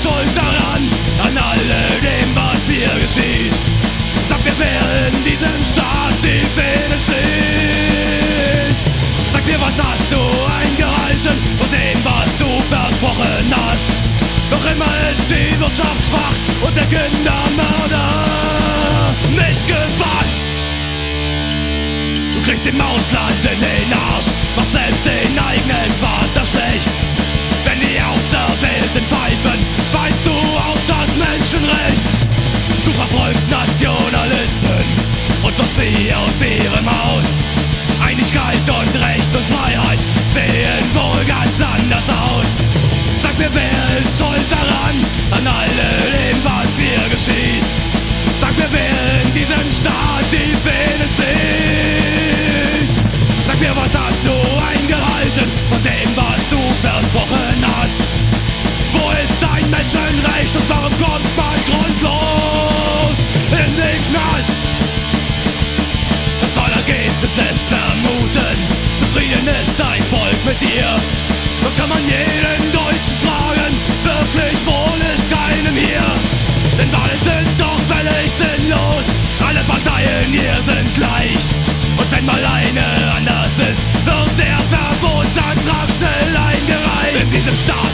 ist schuld daran, an alledem, was hier geschieht? Sag mir, wer in diesem Staat die Fäden zieht? Sag mir, was hast du eingehalten von dem, was du versprochen hast? Noch immer ist die Wirtschaft schwach und der Kindermörder nicht gefasst. Du kriegst im Ausland in den Arsch, machst selbst den eigenen Vater schlecht. Wenn die Auserwählten pfeifen, weißt du auf das Menschenrecht. Du verfolgst Nationalisten und wirfst sie aus ihrem Haus. Einigkeit und Recht und Freiheit sehen wohl ganz anders aus. Sag mir, wer ist schuld daran, an alledem, was hier geschieht? Sag mir, wer in diesem Staat die Fäden zieht? Sag mir, was hast du eingehalten von dem, was du versprochen hast? Wo ist dein Menschenrecht und warum kommt man grundlos in den Knast? Das Wahlergebnis lässt vermuten, zufrieden ist dein Volk mit dir. Nur kann man jeden Deutschen fragen, wirklich wohl ist keinem hier. Denn Wahlen sind doch völlig sinnlos, alle Parteien hier sind gleich. Und wenn mal eine anders ist, wird der Verbotsantrag schnell eingereicht. In diesem Staat